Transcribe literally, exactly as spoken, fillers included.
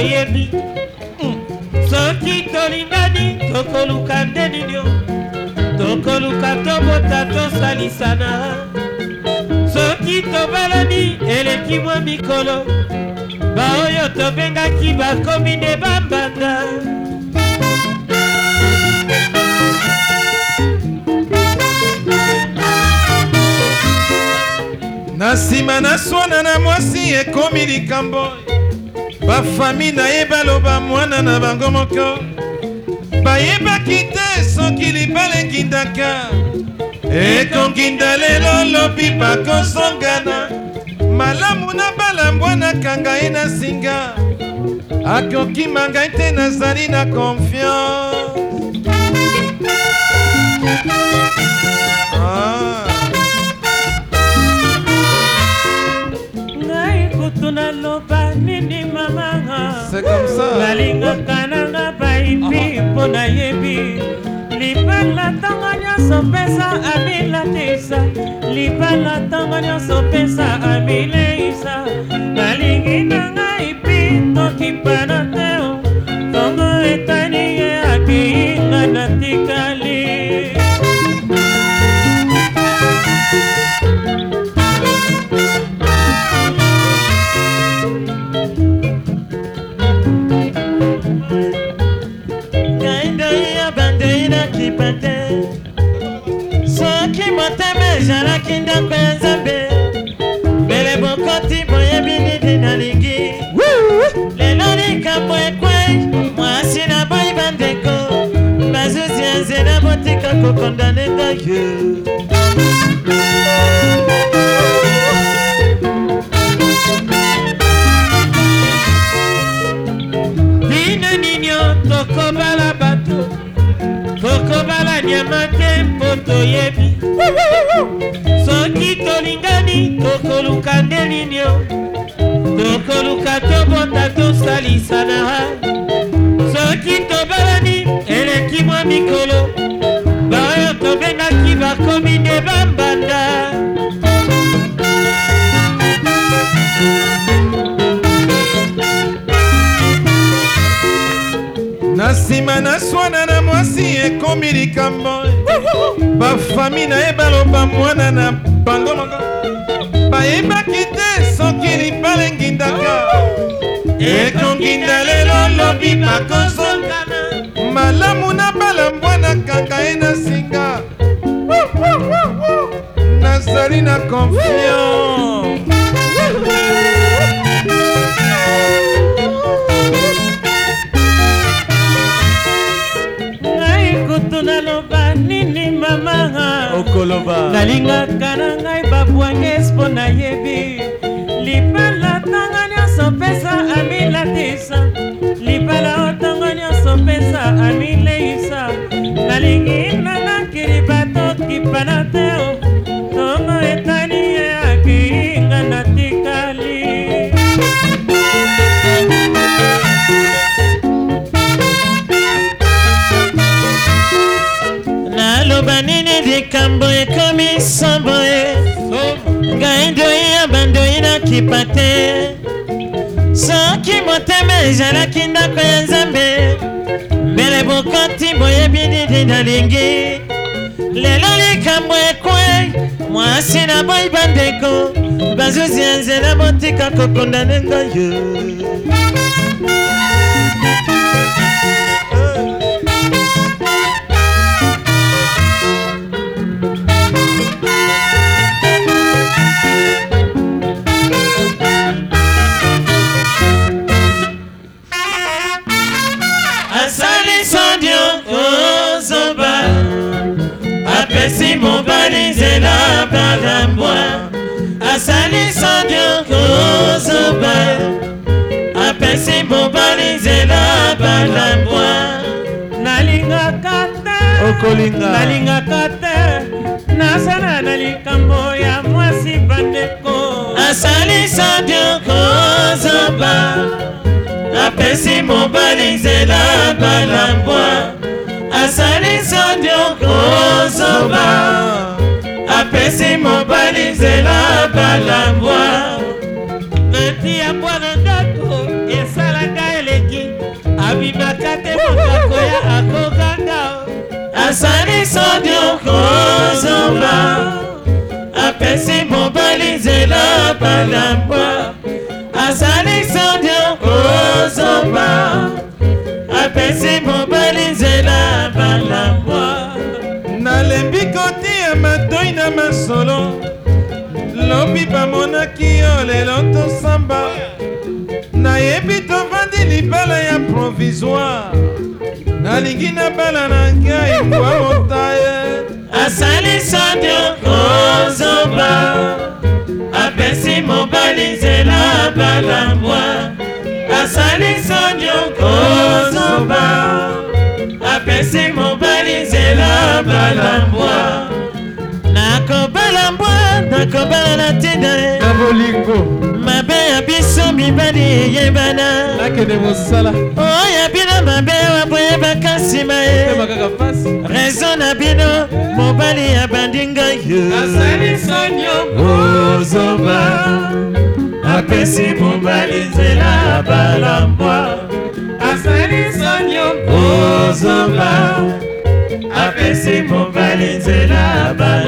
toyebi soki tolingani tokoluka nde nini tokoluka tobota tosalisana soki tobalani eleki mwa mikolo baoyo tobengaki bakomi nde bambanda na nsima naswana na mwasi ekomi likambo bafami na ye baloba mwana na bango moko bayebaki te soki libala ekindaka ekonginda lelo lobi bakosongana malamu na balambwa nakanga ye na singa akokima ngai te nazali na confiance ah. ngai kutu naloba nini mamanga c'est comme ça nalingaka nanga baibi mpo nayebi libala ntango nyonso pesa amilatisa libala ntango nyonso pesa amileisa nalingi na ngai pi tokipana teo ntongo etani ye akiinga natikali soki motema ezalaki ndako ya nzambe mbele bokoti boyebi nini nalingi lelo likambo ekwei mwasi na boyi bandeko bazuzi ya nzela botika kokondane ngai bino ninyo tokobala bato tokobala nyama te mpo toyebi soki tolingani tokoluka nde ninio tokoluka tobota tosalisana soki tobalani eleki mwa mikolo baoyo tobengaki bakomi nde bambanda na nsima naswana na mwasi ekomi likambo bafami na ye baloba mwana na bango moko bayebaki te soki libala engindaka ekonginda lelo lobi bakosongana malamu na balambwa nakanga ye na singa nazali na confiance naloba nini mama okoloba nalingaka na ngai babwange mpo nayebi libala ntango nyonso pesa amilatisa libala otango nyonso pesa amileisa nalingi nangakili batokipana teo tongo etani ye akiinga natikali naloba nini likambo ekomi somboye ngai ndoi ya bandoi nakipa te soki motema ezalaki ndako ya nzambe mbele bokoti boyebi nini nalingi lelo likambo ekwe mwasi na boyi bandeko bazuzi ya nzela botika kokondane ngai apesi mobali nzela balambwa asalisa dio kozoba apesi mobali nzela balambwa nalingaka te okolinga nalingaka te nasala na likambo ya mwasi bandeko asalisa dio kozoba apesi mobali nzela balambwa asalisa dio kozoba apesi mobali nzela balambwa eti ya bwana ndako esalaka ele sondio kozomba apesi mobali nzela balambwa azali sondio kozomba apesi mobali nzela balambwa nalembi kotia matoi na masolo lobi bamonaki yo lelo tosamba nayebi tovandi libala ya provisoire nalingi na bala na ngai mbwa motaye asali sondio kozomba apesi mobali nzela balambwa asali sondio kozomba apesi mobali nzela balambwa nakobalambwa nakobala na tina Kabolingo mabe ya biso mibali eyebana nakende mosala oya bino mabe waboyebaka nsima ye makaka pasi rezo na bino mobali ya bandinga yo asali sondio kozomba apesi mobali nzela balambwa asali sondio kozomba apesi mobali nzela balambwa